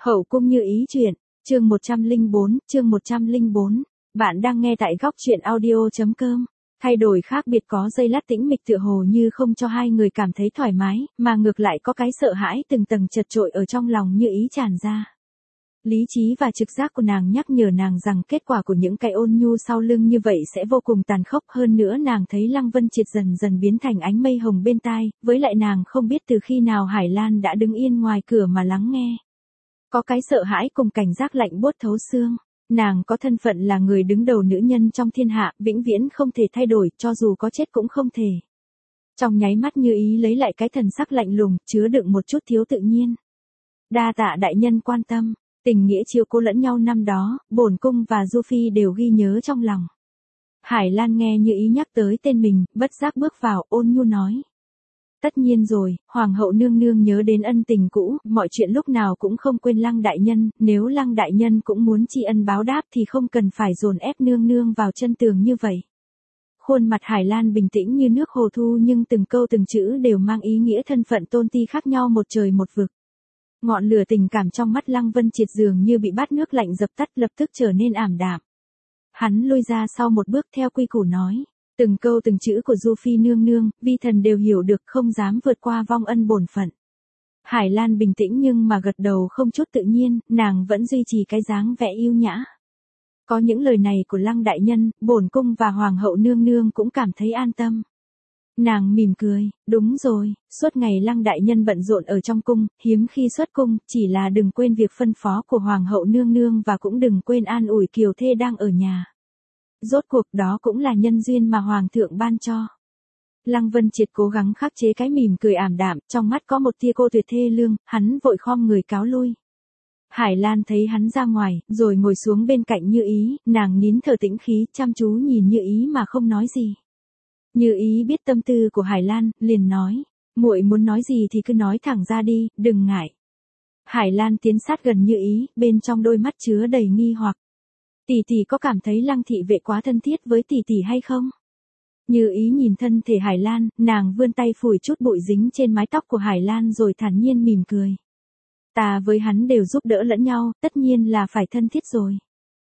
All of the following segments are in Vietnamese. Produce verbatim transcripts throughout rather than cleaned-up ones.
Hậu cung như ý truyện, chương một trăm lẻ bốn, chương một trăm lẻ bốn. Bạn đang nghe tại góc truyện audio.com. Thay đổi khác biệt có giây lát tĩnh mịch tựa hồ như không cho hai người cảm thấy thoải mái, mà ngược lại có cái sợ hãi từng tầng chật trội ở trong lòng như ý tràn ra. Lý trí và trực giác của nàng nhắc nhở nàng rằng kết quả của những cái ôn nhu sau lưng như vậy sẽ vô cùng tàn khốc, hơn nữa nàng thấy Lăng Vân Triệt dần dần biến thành ánh mây hồng bên tai, với lại nàng không biết từ khi nào Hải Lan đã đứng yên ngoài cửa mà lắng nghe. Có cái sợ hãi cùng cảnh giác lạnh buốt thấu xương. Nàng có thân phận là người đứng đầu nữ nhân trong thiên hạ, vĩnh viễn không thể thay đổi, cho dù có chết cũng không thể. Trong nháy mắt Như Ý lấy lại cái thần sắc lạnh lùng, chứa đựng một chút thiếu tự nhiên. Đa tạ đại nhân quan tâm, tình nghĩa chiều cố lẫn nhau năm đó, bổn cung và Du Phi đều ghi nhớ trong lòng. Hải Lan nghe Như Ý nhắc tới tên mình, bất giác bước vào, ôn nhu nói. Tất nhiên rồi, Hoàng hậu nương nương nhớ đến ân tình cũ, mọi chuyện lúc nào cũng không quên Lăng đại nhân, nếu Lăng đại nhân cũng muốn tri ân báo đáp thì không cần phải dồn ép nương nương vào chân tường như vậy. Khuôn mặt Hải Lan bình tĩnh như nước hồ thu, nhưng từng câu từng chữ đều mang ý nghĩa thân phận tôn ti khác nhau một trời một vực. Ngọn lửa tình cảm trong mắt Lăng Vân Triệt dường như bị bát nước lạnh dập tắt, lập tức trở nên ảm đạm. Hắn lui ra sau một bước theo quy củ nói. Từng câu từng chữ của Du Phi nương nương, vi thần đều hiểu được, không dám vượt qua vong ân bổn phận. Hải Lan bình tĩnh nhưng mà gật đầu không chút tự nhiên, nàng vẫn duy trì cái dáng vẻ yêu nhã. Có những lời này của Lăng đại nhân, bổn cung và Hoàng hậu nương nương cũng cảm thấy an tâm. Nàng mỉm cười, đúng rồi, suốt ngày Lăng đại nhân bận rộn ở trong cung, hiếm khi xuất cung, chỉ là đừng quên việc phân phó của Hoàng hậu nương nương và cũng đừng quên an ủi kiều thê đang ở nhà. Rốt cuộc đó cũng là nhân duyên mà Hoàng thượng ban cho. Lăng Vân Triệt cố gắng khắc chế cái mỉm cười ảm đạm, trong mắt có một tia cô tuyệt thê lương, hắn vội khom người cáo lui. Hải Lan thấy hắn ra ngoài, rồi ngồi xuống bên cạnh Như Ý, nàng nín thở tĩnh khí, chăm chú nhìn Như Ý mà không nói gì. Như Ý biết tâm tư của Hải Lan, liền nói, muội muốn nói gì thì cứ nói thẳng ra đi, đừng ngại. Hải Lan tiến sát gần Như Ý, bên trong đôi mắt chứa đầy nghi hoặc. Tỷ tỷ có cảm thấy Lăng thị vệ quá thân thiết với tỷ tỷ hay không? Như Ý nhìn thân thể Hải Lan, nàng vươn tay phủi chút bụi dính trên mái tóc của Hải Lan rồi thản nhiên mỉm cười. Ta với hắn đều giúp đỡ lẫn nhau, tất nhiên là phải thân thiết rồi.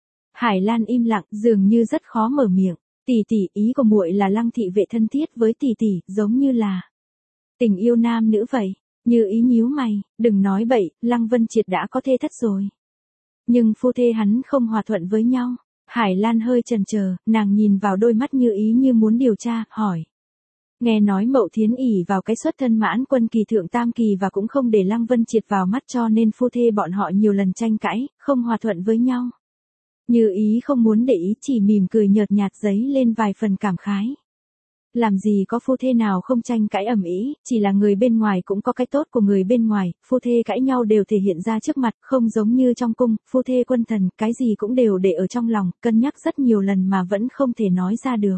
Hải Lan im lặng, dường như rất khó mở miệng. Tỷ tỷ, ý của muội là Lăng thị vệ thân thiết với tỷ tỷ, giống như là tình yêu nam nữ vậy. Như Ý nhíu mày, đừng nói bậy, Lăng Vân Triệt đã có thê thất rồi. Nhưng phu thê hắn không hòa thuận với nhau. Hải Lan hơi chần chờ, nàng nhìn vào đôi mắt Như Ý như muốn điều tra, hỏi. Nghe nói Mậu Thiến ỷ vào cái xuất thân mãn quân kỳ thượng tam kỳ và cũng không để Lăng Vân Triệt vào mắt, cho nên phu thê bọn họ nhiều lần tranh cãi, không hòa thuận với nhau. Như Ý không muốn để ý, chỉ mỉm cười nhợt nhạt giấy lên vài phần cảm khái. Làm gì có phu thê nào không tranh cãi ầm ĩ, chỉ là người bên ngoài cũng có cái tốt của người bên ngoài, phu thê cãi nhau đều thể hiện ra trước mặt, không giống như trong cung, phu thê quân thần, cái gì cũng đều để ở trong lòng, cân nhắc rất nhiều lần mà vẫn không thể nói ra được.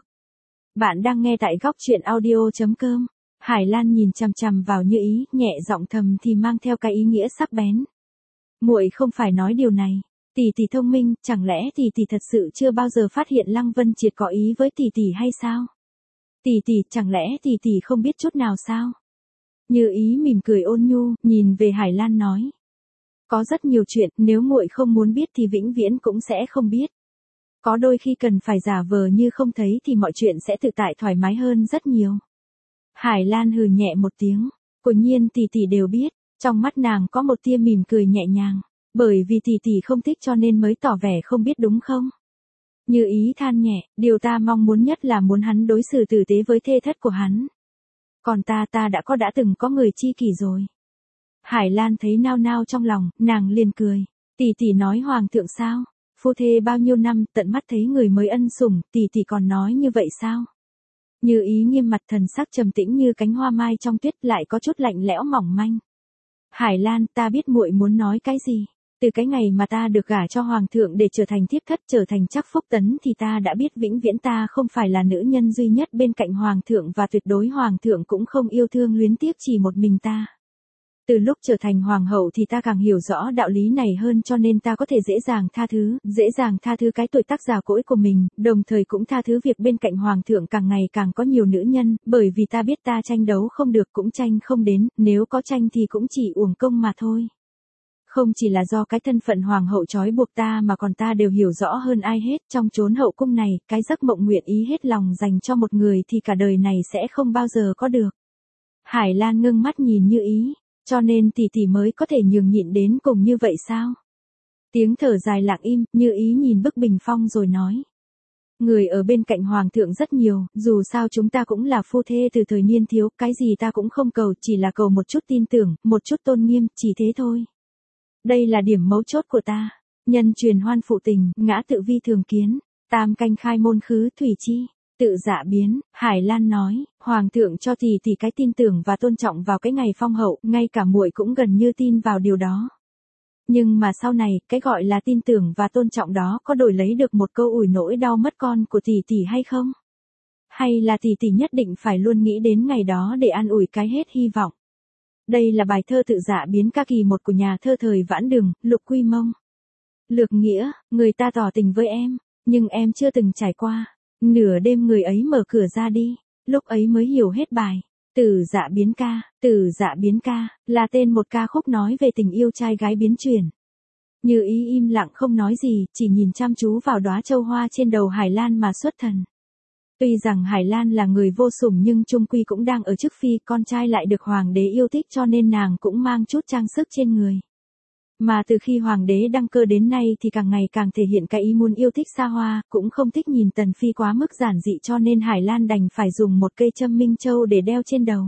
Bạn đang nghe tại góc truyện audio.com. Hải Lan nhìn chằm chằm vào Như Ý, nhẹ giọng thầm thì mang theo cái ý nghĩa sắc bén. Muội không phải nói điều này. Tỷ tỷ thông minh, chẳng lẽ tỷ tỷ thật sự chưa bao giờ phát hiện Lăng Vân Triệt có ý với tỷ tỷ hay sao? Tỷ tỷ, chẳng lẽ tỷ tỷ không biết chút nào sao? Như Ý mỉm cười ôn nhu, nhìn về Hải Lan nói. Có rất nhiều chuyện, nếu muội không muốn biết thì vĩnh viễn cũng sẽ không biết. Có đôi khi cần phải giả vờ như không thấy thì mọi chuyện sẽ tự tại thoải mái hơn rất nhiều. Hải Lan hừ nhẹ một tiếng, quả nhiên tỷ tỷ đều biết, trong mắt nàng có một tia mỉm cười nhẹ nhàng. Bởi vì tỷ tỷ không thích cho nên mới tỏ vẻ không biết đúng không? Như Ý than nhẹ, điều ta mong muốn nhất là muốn hắn đối xử tử tế với thê thất của hắn. Còn ta ta đã có đã từng có người chi kỷ rồi. Hải Lan thấy nao nao trong lòng, nàng liền cười. Tỷ tỷ nói Hoàng thượng sao? Phu thê bao nhiêu năm, tận mắt thấy người mới ân sủng, tỷ tỷ còn nói như vậy sao? Như Ý nghiêm mặt, thần sắc trầm tĩnh như cánh hoa mai trong tuyết, lại có chút lạnh lẽo mỏng manh. Hải Lan, ta biết muội muốn nói cái gì. Từ cái ngày mà ta được gả cho Hoàng thượng để trở thành thiếp thất, trở thành chắc phúc tấn thì ta đã biết vĩnh viễn ta không phải là nữ nhân duy nhất bên cạnh Hoàng thượng, và tuyệt đối Hoàng thượng cũng không yêu thương luyến tiếc chỉ một mình ta. Từ lúc trở thành hoàng hậu thì ta càng hiểu rõ đạo lý này hơn, cho nên ta có thể dễ dàng tha thứ, dễ dàng tha thứ cái tuổi tác già cỗi của mình, đồng thời cũng tha thứ việc bên cạnh Hoàng thượng càng ngày càng có nhiều nữ nhân, bởi vì ta biết ta tranh đấu không được cũng tranh không đến, nếu có tranh thì cũng chỉ uổng công mà thôi. Không chỉ là do cái thân phận hoàng hậu trói buộc ta mà còn ta đều hiểu rõ hơn ai hết, trong chốn hậu cung này, cái giấc mộng nguyện ý hết lòng dành cho một người thì cả đời này sẽ không bao giờ có được. Hải Lan ngưng mắt nhìn Như Ý, cho nên tỷ tỷ mới có thể nhường nhịn đến cùng như vậy sao? Tiếng thở dài lặng im, Như Ý nhìn bức bình phong rồi nói. Người ở bên cạnh hoàng thượng rất nhiều, dù sao chúng ta cũng là phu thê từ thời niên thiếu, cái gì ta cũng không cầu, chỉ là cầu một chút tin tưởng, một chút tôn nghiêm, chỉ thế thôi. Đây là điểm mấu chốt của ta. Nhân truyền hoan phụ tình, ngã tự vi thường kiến, tam canh khai môn khứ thủy chi, tự dạ biến. Hải Lan nói, hoàng thượng cho tỷ tỷ cái tin tưởng và tôn trọng vào cái ngày phong hậu, ngay cả muội cũng gần như tin vào điều đó. Nhưng mà sau này, cái gọi là tin tưởng và tôn trọng đó có đổi lấy được một câu ủi nỗi đau mất con của tỷ tỷ hay không? Hay là tỷ tỷ nhất định phải luôn nghĩ đến ngày đó để an ủi cái hết hy vọng? Đây là bài thơ tự dạ biến ca kỳ một của nhà thơ thời Vãn Đường, Lục Quy Mông. Lược nghĩa, người ta tỏ tình với em, nhưng em chưa từng trải qua. Nửa đêm người ấy mở cửa ra đi, lúc ấy mới hiểu hết bài. Tử dạ biến ca, tử dạ biến ca, là tên một ca khúc nói về tình yêu trai gái biến chuyển. Như Ý im lặng không nói gì, chỉ nhìn chăm chú vào đóa châu hoa trên đầu Hải Lan mà xuất thần. Tuy rằng Hải Lan là người vô sủng nhưng chung quy cũng đang ở chức phi, con trai lại được hoàng đế yêu thích cho nên nàng cũng mang chút trang sức trên người. Mà từ khi hoàng đế đăng cơ đến nay thì càng ngày càng thể hiện cái ý muốn yêu thích xa hoa, cũng không thích nhìn tần phi quá mức giản dị cho nên Hải Lan đành phải dùng một cây châm minh châu để đeo trên đầu.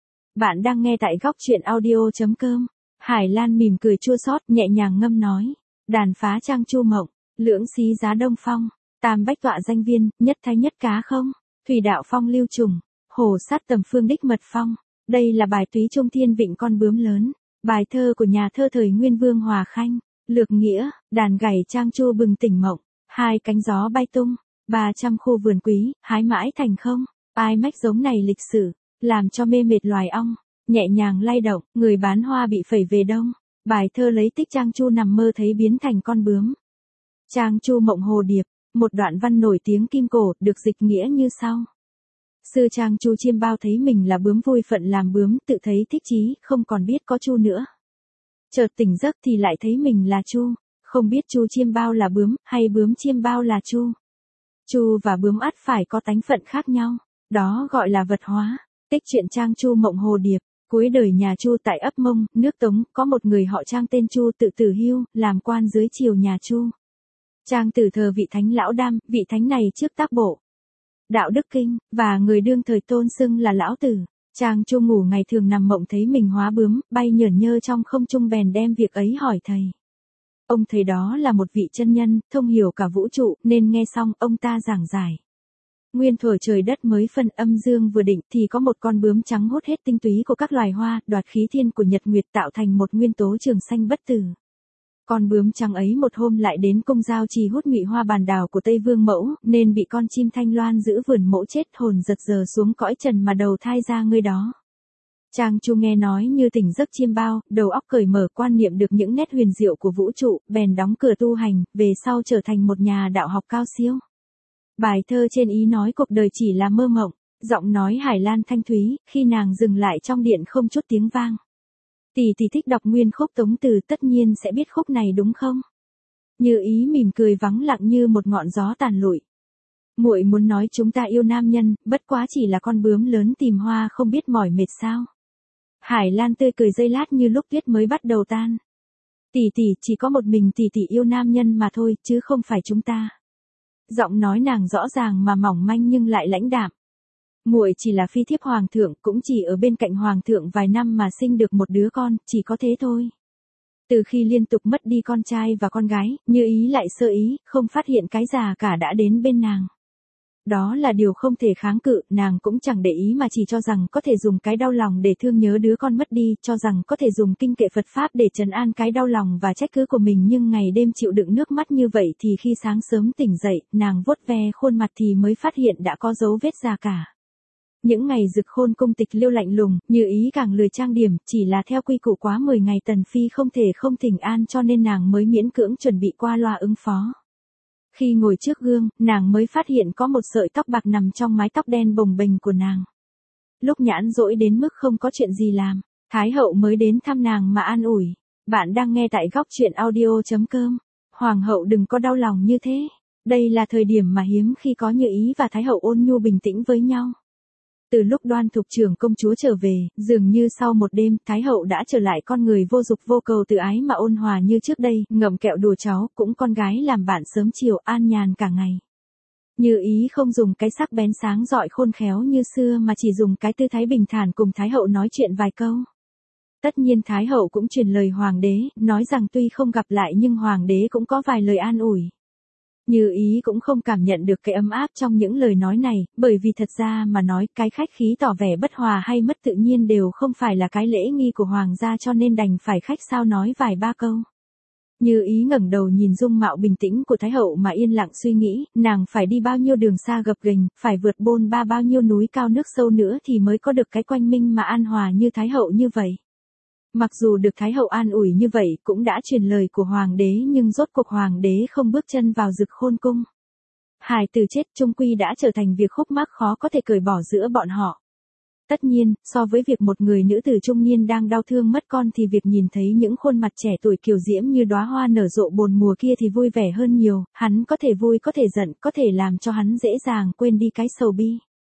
Bạn đang nghe tại góc truyện audio chấm com. Hải Lan mỉm cười chua xót, nhẹ nhàng ngâm nói. Đàn phá trang chu mộng, lưỡng xí giá đông phong, tam bách tọa danh viên, nhất thái nhất cá không, thủy đạo phong lưu trùng, hồ sát tầm phương đích mật phong. Đây là bài túy trung thiên vịnh con bướm lớn. Bài thơ của nhà thơ thời Nguyên Vương Hòa Khanh. Lược nghĩa, đàn gảy trang chu bừng tỉnh mộng, hai cánh gió bay tung, ba trăm khu vườn quý, hái mãi thành không. Ai mách giống này lịch sử, làm cho mê mệt loài ong, nhẹ nhàng lay động, người bán hoa bị phẩy về đông. Bài thơ lấy tích trang chu nằm mơ thấy biến thành con bướm. Trang chu mộng hồ điệp, một đoạn văn nổi tiếng kim cổ, được dịch nghĩa như sau. Sư trang chu chiêm bao thấy mình là bướm vui phận làm bướm, tự thấy thích chí, không còn biết có chu nữa. Chợt tỉnh giấc thì lại thấy mình là chu, không biết chu chiêm bao là bướm, hay bướm chiêm bao là chu. Chu và bướm ắt phải có tánh phận khác nhau, đó gọi là vật hóa. Tích truyện trang chu mộng hồ điệp. Cuối đời nhà Chu tại ấp Mông, nước Tống, có một người họ Trang tên Chu tự tử hưu, làm quan dưới triều nhà Chu. Trang tử thờ vị thánh lão đam, vị thánh này trước tác bộ Đạo Đức Kinh, và người đương thời tôn xưng là lão tử. Trang Chu ngủ ngày thường nằm mộng thấy mình hóa bướm, bay nhởn nhơ trong không trung bèn đem việc ấy hỏi thầy. Ông thầy đó là một vị chân nhân, thông hiểu cả vũ trụ, nên nghe xong ông ta giảng giải. Nguyên thuở trời đất mới phân âm dương vừa định thì có một con bướm trắng hút hết tinh túy của các loài hoa, đoạt khí thiên của nhật nguyệt tạo thành một nguyên tố trường sanh bất tử. Con bướm trắng ấy một hôm lại đến cung giao trì hút nhụy hoa bàn đào của Tây Vương Mẫu, nên bị con chim thanh loan giữ vườn mẫu chết, hồn giật giờ xuống cõi trần mà đầu thai ra người đó. Trang Chu nghe nói như tỉnh giấc chiêm bao, đầu óc cởi mở quan niệm được những nét huyền diệu của vũ trụ, bèn đóng cửa tu hành, về sau trở thành một nhà đạo học cao siêu. Bài thơ trên ý nói cuộc đời chỉ là mơ mộng, giọng nói Hải Lan thanh thúy, khi nàng dừng lại trong điện không chút tiếng vang. Tỷ tỷ thích đọc nguyên khúc Tống Từ, tất nhiên sẽ biết khúc này đúng không? Như Ý mỉm cười vắng lặng như một ngọn gió tàn lụi. Muội muốn nói chúng ta yêu nam nhân, bất quá chỉ là con bướm lớn tìm hoa không biết mỏi mệt sao? Hải Lan tươi cười giây lát như lúc tuyết mới bắt đầu tan. Tỷ tỷ, chỉ có một mình tỷ tỷ yêu nam nhân mà thôi, chứ không phải chúng ta. Giọng nói nàng rõ ràng mà mỏng manh nhưng lại lãnh đạm. Muội chỉ là phi thiếp hoàng thượng, cũng chỉ ở bên cạnh hoàng thượng vài năm mà sinh được một đứa con, chỉ có thế thôi. Từ khi liên tục mất đi con trai và con gái, Như Ý lại sơ ý, không phát hiện cái già cả đã đến bên nàng. Đó là điều không thể kháng cự, nàng cũng chẳng để ý mà chỉ cho rằng có thể dùng cái đau lòng để thương nhớ đứa con mất đi, cho rằng có thể dùng kinh kệ Phật Pháp để trấn an cái đau lòng và trách cứ của mình, nhưng ngày đêm chịu đựng nước mắt như vậy thì khi sáng sớm tỉnh dậy, nàng vuốt ve khuôn mặt thì mới phát hiện đã có dấu vết già cả. Những ngày Dực Khôn cung tịch liêu lạnh lùng, Như Ý càng lười trang điểm, chỉ là theo quy củ quá mười ngày Tần Phi không thể không thỉnh an cho nên nàng mới miễn cưỡng chuẩn bị qua loa ứng phó. Khi ngồi trước gương, nàng mới phát hiện có một sợi tóc bạc nằm trong mái tóc đen bồng bềnh của nàng. Lúc nhãn dỗi đến mức không có chuyện gì làm, Thái hậu mới đến thăm nàng mà an ủi. Bạn đang nghe tại góc truyện audio chấm com. Hoàng hậu đừng có đau lòng như thế. Đây là thời điểm mà hiếm khi có Như Ý và Thái hậu ôn nhu bình tĩnh với nhau. Từ lúc Đoan Thục trưởng công chúa trở về, dường như sau một đêm, Thái hậu đã trở lại con người vô dục vô cầu tự ái mà ôn hòa như trước đây, ngậm kẹo đùa cháu, cũng con gái làm bạn sớm chiều an nhàn cả ngày. Như Ý không dùng cái sắc bén sáng rọi khôn khéo như xưa mà chỉ dùng cái tư thái bình thản cùng Thái hậu nói chuyện vài câu. Tất nhiên Thái hậu cũng truyền lời hoàng đế, nói rằng tuy không gặp lại nhưng hoàng đế cũng có vài lời an ủi. Như Ý cũng không cảm nhận được cái ấm áp trong những lời nói này, bởi vì thật ra mà nói cái khách khí tỏ vẻ bất hòa hay mất tự nhiên đều không phải là cái lễ nghi của hoàng gia, cho nên đành phải khách sao nói vài ba câu. Như Ý ngẩng đầu nhìn dung mạo bình tĩnh của Thái hậu mà yên lặng suy nghĩ, nàng phải đi bao nhiêu đường xa gập ghềnh, phải vượt bôn ba bao nhiêu núi cao nước sâu nữa thì mới có được cái quanh minh mà an hòa như Thái hậu như vậy. Mặc dù được Thái hậu an ủi như vậy cũng đã truyền lời của hoàng đế, nhưng rốt cuộc hoàng đế không bước chân vào Dực Khôn cung. Hài tử chết chung quy đã trở thành việc khúc mắc khó có thể cởi bỏ giữa bọn họ. Tất nhiên, so với việc một người nữ tử trung niên đang đau thương mất con thì việc nhìn thấy những khuôn mặt trẻ tuổi kiều diễm như đóa hoa nở rộ bồn mùa kia thì vui vẻ hơn nhiều, hắn có thể vui có thể giận, có thể làm cho hắn dễ dàng quên đi cái sầu bi.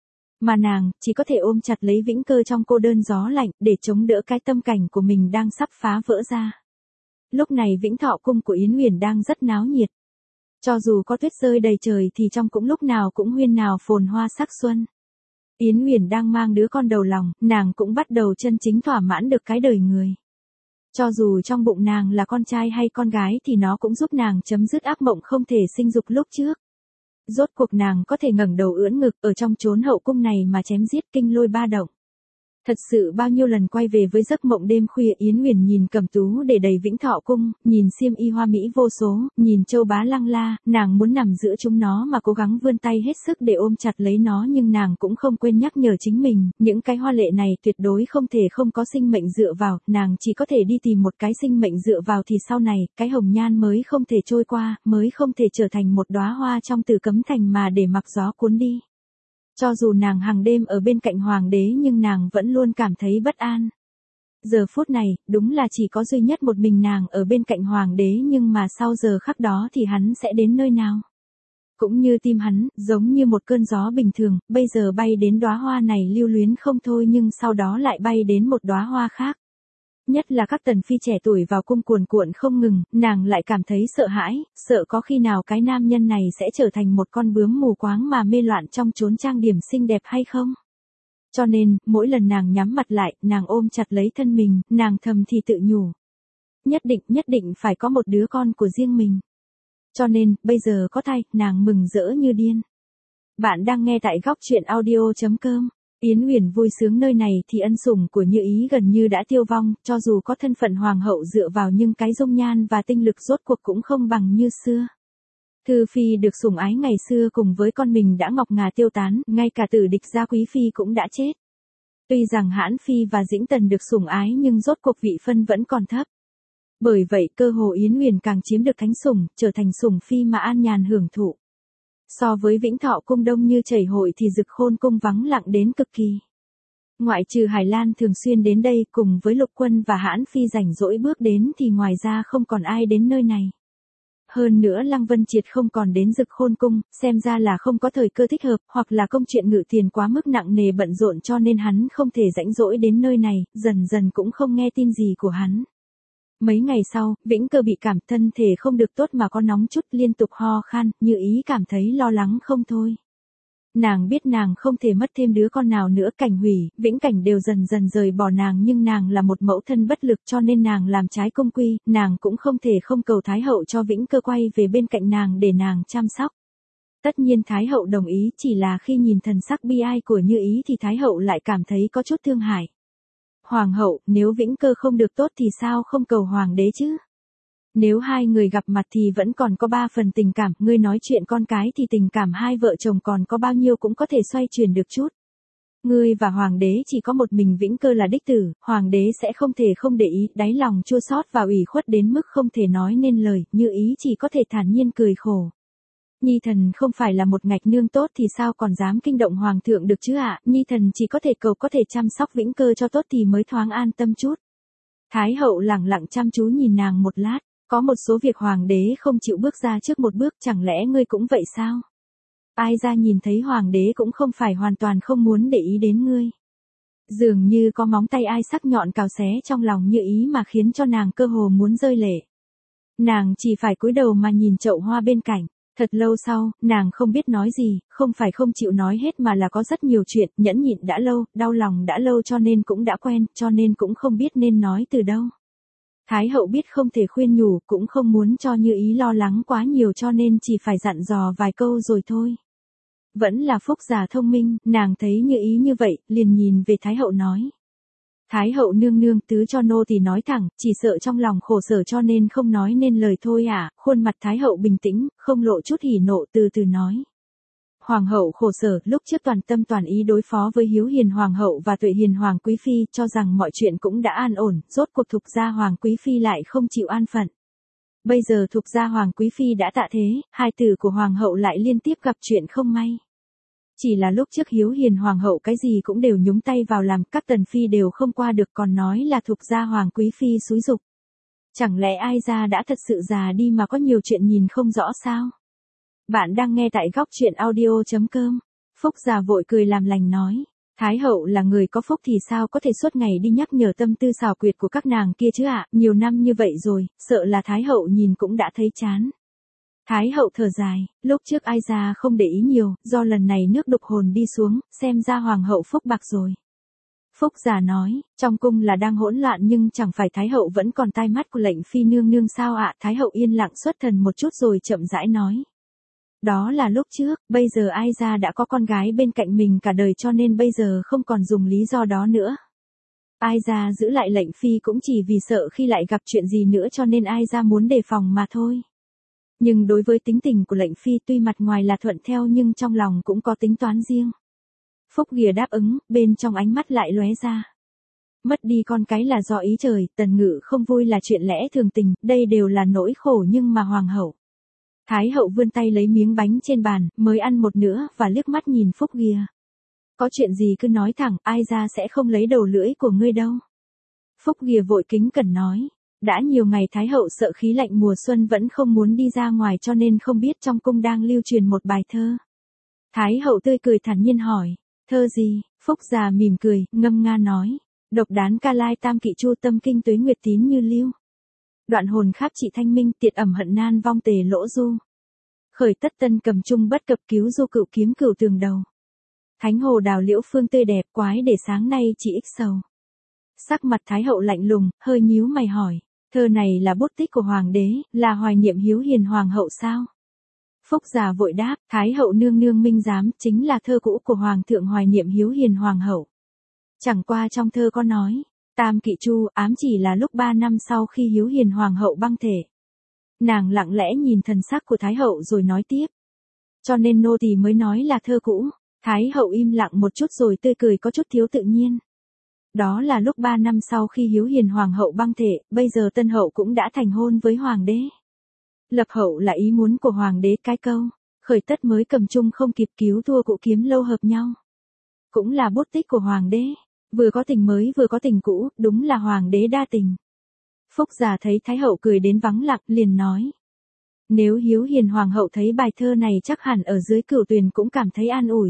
Mà nàng, chỉ có thể ôm chặt lấy Vĩnh Cơ trong cô đơn gió lạnh, để chống đỡ cái tâm cảnh của mình đang sắp phá vỡ ra. Lúc này Vĩnh Thọ cung của Yến Huyền đang rất náo nhiệt. Cho dù có tuyết rơi đầy trời thì trong cũng lúc nào cũng huyên nào phồn hoa sắc xuân. Yến Huyền đang mang đứa con đầu lòng, nàng cũng bắt đầu chân chính thỏa mãn được cái đời người. Cho dù trong bụng nàng là con trai hay con gái thì nó cũng giúp nàng chấm dứt ác mộng không thể sinh dục lúc trước. Rốt cuộc nàng có thể ngẩng đầu ưỡn ngực ở trong chốn hậu cung này mà chém giết kinh lôi ba động. Thật sự bao nhiêu lần quay về với giấc mộng đêm khuya, Yến Huyền nhìn cẩm tú để đầy Vĩnh Thọ cung, nhìn xiêm y hoa mỹ vô số, nhìn châu bá lăng la, nàng muốn nằm giữa chúng nó mà cố gắng vươn tay hết sức để ôm chặt lấy nó, nhưng nàng cũng không quên nhắc nhở chính mình, những cái hoa lệ này tuyệt đối không thể không có sinh mệnh dựa vào, nàng chỉ có thể đi tìm một cái sinh mệnh dựa vào thì sau này, cái hồng nhan mới không thể trôi qua, mới không thể trở thành một đóa hoa trong Tử Cấm Thành mà để mặc gió cuốn đi. Cho dù nàng hàng đêm ở bên cạnh hoàng đế nhưng nàng vẫn luôn cảm thấy bất an. Giờ phút này, đúng là chỉ có duy nhất một mình nàng ở bên cạnh hoàng đế, nhưng mà sau giờ khắc đó thì hắn sẽ đến nơi nào? Cũng như tim hắn, giống như một cơn gió bình thường, bây giờ bay đến đóa hoa này lưu luyến không thôi nhưng sau đó lại bay đến một đóa hoa khác. Nhất là các tần phi trẻ tuổi vào cung cuồn cuộn không ngừng, nàng lại cảm thấy sợ hãi, sợ có khi nào cái nam nhân này sẽ trở thành một con bướm mù quáng mà mê loạn trong chốn trang điểm xinh đẹp hay không. Cho nên, mỗi lần nàng nhắm mặt lại, nàng ôm chặt lấy thân mình, nàng thầm thì tự nhủ. Nhất định, nhất định phải có một đứa con của riêng mình. Cho nên, bây giờ có thai, nàng mừng rỡ như điên. Bạn đang nghe tại góc truyện audio chấm com. Yến Huyền vui sướng nơi này thì ân sủng của Như Ý gần như đã tiêu vong, cho dù có thân phận hoàng hậu dựa vào nhưng cái dung nhan và tinh lực rốt cuộc cũng không bằng như xưa. Thư Phi được sủng ái ngày xưa cùng với con mình đã ngọc ngà tiêu tán, ngay cả tử địch gia Quý Phi cũng đã chết. Tuy rằng Hãn Phi và Dĩnh Tần được sủng ái nhưng rốt cuộc vị phân vẫn còn thấp. Bởi vậy cơ hồ Yến Huyền càng chiếm được thánh sủng, trở thành sủng phi mà an nhàn hưởng thụ. So với Vĩnh Thọ cung đông như chảy hội thì Dực Khôn cung vắng lặng đến cực kỳ. Ngoại trừ Hải Lan thường xuyên đến đây cùng với Lục Quân và Hãn Phi rảnh rỗi bước đến thì ngoài ra không còn ai đến nơi này. Hơn nữa Lăng Vân Triệt không còn đến Dực Khôn cung, xem ra là không có thời cơ thích hợp, hoặc là công chuyện ngự tiền quá mức nặng nề bận rộn cho nên hắn không thể rảnh rỗi đến nơi này, dần dần cũng không nghe tin gì của hắn. Mấy ngày sau, Vĩnh Cơ bị cảm thân thể không được tốt mà có nóng chút liên tục ho khan, Như Ý cảm thấy lo lắng không thôi. Nàng biết nàng không thể mất thêm đứa con nào nữa, Cảnh Hủy, Vĩnh Cảnh đều dần dần rời bỏ nàng nhưng nàng là một mẫu thân bất lực cho nên nàng làm trái công quy, nàng cũng không thể không cầu Thái hậu cho Vĩnh Cơ quay về bên cạnh nàng để nàng chăm sóc. Tất nhiên Thái hậu đồng ý, chỉ là khi nhìn thần sắc bi ai của Như Ý thì Thái hậu lại cảm thấy có chút thương hại. Hoàng hậu, nếu Vĩnh Cơ không được tốt thì sao không cầu hoàng đế chứ? Nếu hai người gặp mặt thì vẫn còn có ba phần tình cảm, ngươi nói chuyện con cái thì tình cảm hai vợ chồng còn có bao nhiêu cũng có thể xoay chuyển được chút. Ngươi và hoàng đế chỉ có một mình Vĩnh Cơ là đích tử, hoàng đế sẽ không thể không để ý, đáy lòng chua xót và ủy khuất đến mức không thể nói nên lời, Như Ý chỉ có thể thản nhiên cười khổ. Nhi thần không phải là một ngạch nương tốt thì sao còn dám kinh động hoàng thượng được chứ ạ, Nhi thần chỉ có thể cầu có thể chăm sóc Vĩnh Cơ cho tốt thì mới thoáng an tâm chút. Thái hậu lẳng lặng chăm chú nhìn nàng một lát, có một số việc hoàng đế không chịu bước ra trước một bước, chẳng lẽ ngươi cũng vậy sao? Ai ra nhìn thấy hoàng đế cũng không phải hoàn toàn không muốn để ý đến ngươi. Dường như có móng tay ai sắc nhọn cào xé trong lòng Như Ý mà khiến cho nàng cơ hồ muốn rơi lệ. Nàng chỉ phải cúi đầu mà nhìn chậu hoa bên cạnh. Thật lâu sau, nàng không biết nói gì, không phải không chịu nói hết mà là có rất nhiều chuyện, nhẫn nhịn đã lâu, đau lòng đã lâu cho nên cũng đã quen, cho nên cũng không biết nên nói từ đâu. Thái hậu biết không thể khuyên nhủ, cũng không muốn cho Như Ý lo lắng quá nhiều cho nên chỉ phải dặn dò vài câu rồi thôi. Vẫn là Phúc già thông minh, nàng thấy Như Ý như vậy, liền nhìn về Thái hậu nói. Thái hậu nương nương, tứ cho nô thì nói thẳng, chỉ sợ trong lòng khổ sở cho nên không nói nên lời thôi à. Khuôn mặt Thái hậu bình tĩnh, không lộ chút hỉ nộ, từ từ nói. Hoàng hậu khổ sở, lúc trước toàn tâm toàn ý đối phó với Hiếu Hiền hoàng hậu và Tuệ Hiền hoàng quý phi, cho rằng mọi chuyện cũng đã an ổn, rốt cuộc Thục gia hoàng quý phi lại không chịu an phận. Bây giờ Thục gia hoàng quý phi đã tạ thế, hai tử của hoàng hậu lại liên tiếp gặp chuyện không may. Chỉ là lúc trước Hiếu Hiền hoàng hậu cái gì cũng đều nhúng tay vào làm, các tần phi đều không qua được, còn nói là Thục gia hoàng quý phi xúi giục. Chẳng lẽ ai ra đã thật sự già đi mà có nhiều chuyện nhìn không rõ sao? Bạn đang nghe tại góc truyện audio chấm com. Phúc già vội cười làm lành nói. Thái hậu là người có phúc thì sao có thể suốt ngày đi nhắc nhở tâm tư xảo quyệt của các nàng kia chứ ạ, nhiều năm như vậy rồi, sợ là Thái hậu nhìn cũng đã thấy chán. Thái hậu thở dài, lúc trước ai ra không để ý nhiều, do lần này nước đục hồn đi xuống, xem ra hoàng hậu phúc bạc rồi. Phúc già nói, trong cung là đang hỗn loạn nhưng chẳng phải Thái hậu vẫn còn tai mắt của lệnh phi nương nương sao ạ? Thái hậu yên lặng xuất thần một chút rồi chậm rãi nói. Đó là lúc trước, bây giờ ai ra đã có con gái bên cạnh mình cả đời cho nên bây giờ không còn dùng lý do đó nữa. Ai ra giữ lại lệnh phi cũng chỉ vì sợ khi lại gặp chuyện gì nữa cho nên ai ra muốn đề phòng mà thôi. Nhưng đối với tính tình của lệnh phi tuy mặt ngoài là thuận theo nhưng trong lòng cũng có tính toán riêng. Phúc ghìa đáp ứng, bên trong ánh mắt lại lóe ra. Mất đi con cái là do ý trời, Tần Ngự không vui là chuyện lẽ thường tình, đây đều là nỗi khổ nhưng mà hoàng hậu. Thái hậu vươn tay lấy miếng bánh trên bàn, mới ăn một nửa và liếc mắt nhìn Phúc ghìa. Có chuyện gì cứ nói thẳng, ai ra sẽ không lấy đầu lưỡi của ngươi đâu. Phúc ghìa vội kính cẩn nói. Đã nhiều ngày Thái hậu sợ khí lạnh mùa xuân vẫn không muốn đi ra ngoài cho nên không biết trong cung đang lưu truyền một bài thơ. Thái hậu tươi cười thản nhiên hỏi, thơ gì? Phúc già mỉm cười, ngâm nga nói, độc đán ca lai tam kỵ chu tâm kinh tuế nguyệt tín như lưu. Đoạn hồn kháp trị thanh minh tiệt ẩm hận nan vong tề lỗ du. Khởi tất tân cầm trung bất cập cứu du cựu kiếm cửu tường đầu. Thánh hồ đào liễu phương tươi đẹp quái để sáng nay chỉ ích sầu. Sắc mặt Thái hậu lạnh lùng, hơi nhíu mày hỏi. Thơ này là bút tích của hoàng đế, là hoài niệm Hiếu Hiền hoàng hậu sao? Phúc già vội đáp, Thái hậu nương nương minh giám, chính là thơ cũ của hoàng thượng hoài niệm Hiếu Hiền hoàng hậu. Chẳng qua trong thơ có nói, tam kỵ chu ám chỉ là lúc ba năm sau khi Hiếu Hiền hoàng hậu băng thể. Nàng lặng lẽ nhìn thần sắc của Thái hậu rồi nói tiếp. Cho nên nô tỳ mới nói là thơ cũ. Thái hậu im lặng một chút rồi tươi cười có chút thiếu tự nhiên. Đó là lúc ba năm sau khi Hiếu Hiền hoàng hậu băng thể, bây giờ tân hậu cũng đã thành hôn với hoàng đế. Lập hậu là ý muốn của hoàng đế cái câu, khởi tất mới cầm chung không kịp cứu thua cụ kiếm lâu hợp nhau. Cũng là bút tích của hoàng đế, vừa có tình mới vừa có tình cũ, đúng là hoàng đế đa tình. Phúc già thấy Thái hậu cười đến vắng lặng liền nói. Nếu Hiếu Hiền hoàng hậu thấy bài thơ này chắc hẳn ở dưới cửu tuyền cũng cảm thấy an ủi.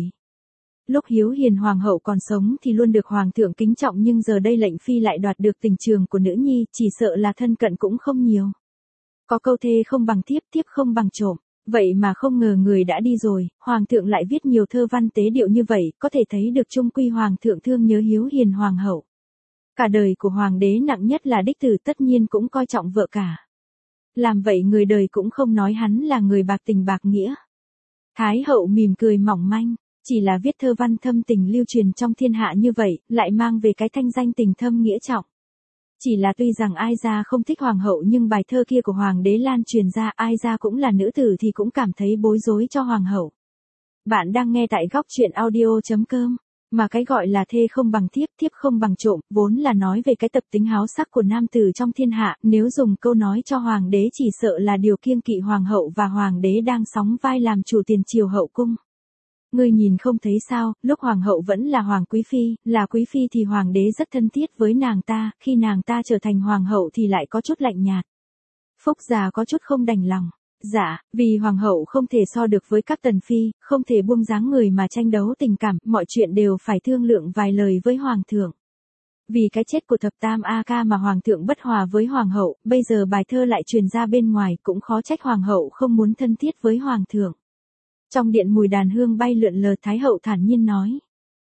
Lúc Hiếu Hiền hoàng hậu còn sống thì luôn được hoàng thượng kính trọng nhưng giờ đây lệnh phi lại đoạt được tình trường của nữ nhi, chỉ sợ là thân cận cũng không nhiều. Có câu thê không bằng thiếp, thiếp không bằng trộm, vậy mà không ngờ người đã đi rồi, hoàng thượng lại viết nhiều thơ văn tế điệu như vậy, có thể thấy được trung quy hoàng thượng thương nhớ Hiếu Hiền hoàng hậu. Cả đời của hoàng đế nặng nhất là đích tử tất nhiên cũng coi trọng vợ cả. Làm vậy người đời cũng không nói hắn là người bạc tình bạc nghĩa. Thái hậu mỉm cười mỏng manh. Chỉ là viết thơ văn thâm tình lưu truyền trong thiên hạ như vậy, lại mang về cái thanh danh tình thâm nghĩa trọng. Chỉ là tuy rằng ai ra không thích hoàng hậu nhưng bài thơ kia của hoàng đế lan truyền ra ai ra cũng là nữ tử thì cũng cảm thấy bối rối cho hoàng hậu. Bạn đang nghe tại góc truyện audio chấm com. Mà cái gọi là thê không bằng thiếp, thiếp không bằng trộm, vốn là nói về cái tập tính háo sắc của nam tử trong thiên hạ, nếu dùng câu nói cho hoàng đế chỉ sợ là điều kiêng kỵ hoàng hậu và hoàng đế đang sóng vai làm chủ tiền triều hậu cung. Ngươi nhìn không thấy sao, lúc hoàng hậu vẫn là hoàng quý phi, là quý phi thì hoàng đế rất thân thiết với nàng ta, khi nàng ta trở thành hoàng hậu thì lại có chút lạnh nhạt. Phúc già có chút không đành lòng. Dạ, vì hoàng hậu không thể so được với các tần phi, không thể buông dáng người mà tranh đấu tình cảm, mọi chuyện đều phải thương lượng vài lời với hoàng thượng. Vì cái chết của thập tam A Ca mà hoàng thượng bất hòa với hoàng hậu, bây giờ bài thơ lại truyền ra bên ngoài, cũng khó trách hoàng hậu không muốn thân thiết với hoàng thượng. Trong điện mùi đàn hương bay lượn lờ, thái hậu thản nhiên nói.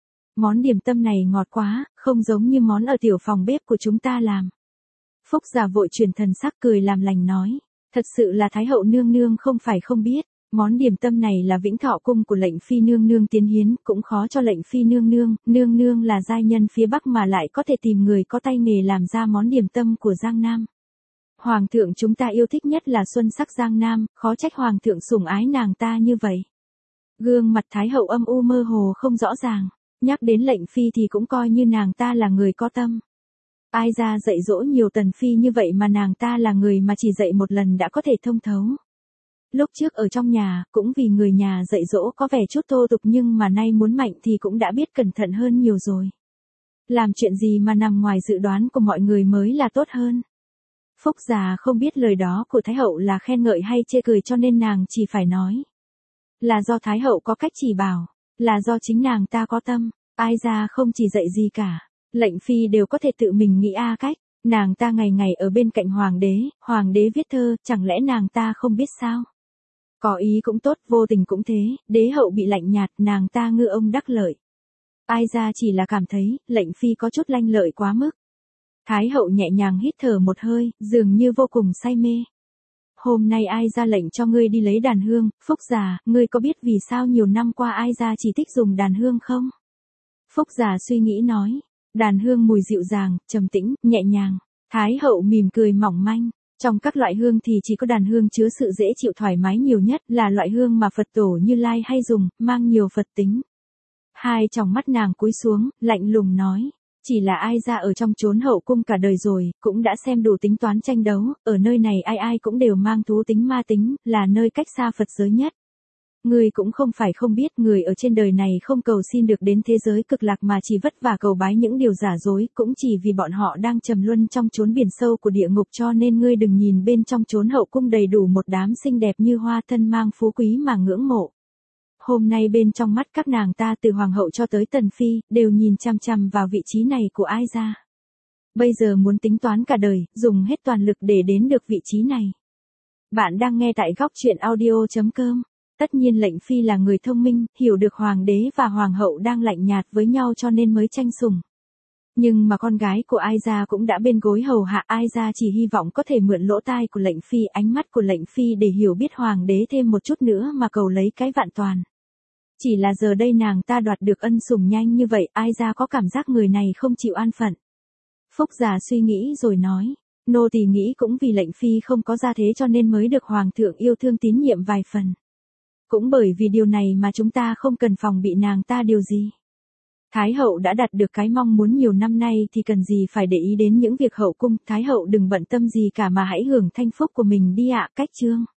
Món điểm tâm này ngọt quá, không giống như món ở tiểu phòng bếp của chúng ta làm. Phúc già vội chuyển thần sắc cười làm lành nói. Thật sự là thái hậu nương nương không phải không biết, món điểm tâm này là vĩnh thọ cung của lệnh phi nương nương tiến hiến, cũng khó cho lệnh phi nương nương, nương nương là giai nhân phía Bắc mà lại có thể tìm người có tay nghề làm ra món điểm tâm của Giang Nam. Hoàng thượng chúng ta yêu thích nhất là xuân sắc Giang Nam, khó trách hoàng thượng sủng ái nàng ta như vậy. Gương mặt thái hậu âm u mơ hồ không rõ ràng, nhắc đến lệnh phi thì cũng coi như nàng ta là người có tâm. Ai ra dạy dỗ nhiều tần phi như vậy mà nàng ta là người mà chỉ dạy một lần đã có thể thông thấu. Lúc trước ở trong nhà, cũng vì người nhà dạy dỗ có vẻ chút thô tục nhưng mà nay muốn mạnh thì cũng đã biết cẩn thận hơn nhiều rồi. Làm chuyện gì mà nằm ngoài dự đoán của mọi người mới là tốt hơn. Phúc già không biết lời đó của Thái hậu là khen ngợi hay chê cười cho nên nàng chỉ phải nói. Là do Thái hậu có cách chỉ bảo, là do chính nàng ta có tâm, ai ra không chỉ dạy gì cả. Lệnh phi đều có thể tự mình nghĩ a cách, nàng ta ngày ngày ở bên cạnh hoàng đế, hoàng đế viết thơ, chẳng lẽ nàng ta không biết sao? Có ý cũng tốt, vô tình cũng thế, đế hậu bị lạnh nhạt, nàng ta ngư ông đắc lợi. Ai ra chỉ là cảm thấy, lệnh phi có chút lanh lợi quá mức. Thái hậu nhẹ nhàng hít thở một hơi, dường như vô cùng say mê. Hôm nay ai ra lệnh cho ngươi đi lấy đàn hương, Phúc già, ngươi có biết vì sao nhiều năm qua ai ra chỉ thích dùng đàn hương không? Phúc già suy nghĩ nói. Đàn hương mùi dịu dàng, trầm tĩnh, nhẹ nhàng. Thái hậu mỉm cười mỏng manh. Trong các loại hương thì chỉ có đàn hương chứa sự dễ chịu thoải mái nhiều nhất, là loại hương mà Phật tổ Như Lai hay dùng, mang nhiều Phật tính. Hai tròng mắt nàng cúi xuống, lạnh lùng nói. Chỉ là ai ra ở trong chốn hậu cung cả đời rồi, cũng đã xem đủ tính toán tranh đấu, ở nơi này ai ai cũng đều mang thú tính ma tính, là nơi cách xa Phật giới nhất. Người cũng không phải không biết, người ở trên đời này không cầu xin được đến thế giới cực lạc mà chỉ vất vả cầu bái những điều giả dối, cũng chỉ vì bọn họ đang trầm luân trong chốn biển sâu của địa ngục, cho nên ngươi đừng nhìn bên trong chốn hậu cung đầy đủ một đám xinh đẹp như hoa thân mang phú quý mà ngưỡng mộ. Hôm nay bên trong mắt các nàng ta từ hoàng hậu cho tới tần phi, đều nhìn chăm chăm vào vị trí này của ai ra. Bây giờ muốn tính toán cả đời, dùng hết toàn lực để đến được vị trí này. Bạn đang nghe tại góc truyện audio chấm com. Tất nhiên lệnh phi là người thông minh, hiểu được hoàng đế và hoàng hậu đang lạnh nhạt với nhau cho nên mới tranh sủng. Nhưng mà con gái của ai ra cũng đã bên gối hầu hạ, ai ra chỉ hy vọng có thể mượn lỗ tai của lệnh phi, ánh mắt của lệnh phi để hiểu biết hoàng đế thêm một chút nữa mà cầu lấy cái vạn toàn. Chỉ là giờ đây nàng ta đoạt được ân sủng nhanh như vậy, ai ra có cảm giác người này không chịu an phận. Phúc già suy nghĩ rồi nói, nô tỳ nghĩ cũng vì lệnh phi không có gia thế cho nên mới được hoàng thượng yêu thương tín nhiệm vài phần. Cũng bởi vì điều này mà chúng ta không cần phòng bị nàng ta điều gì. Thái hậu đã đạt được cái mong muốn nhiều năm nay thì cần gì phải để ý đến những việc hậu cung, Thái hậu đừng bận tâm gì cả mà hãy hưởng thanh phúc của mình đi ạ. Cách chương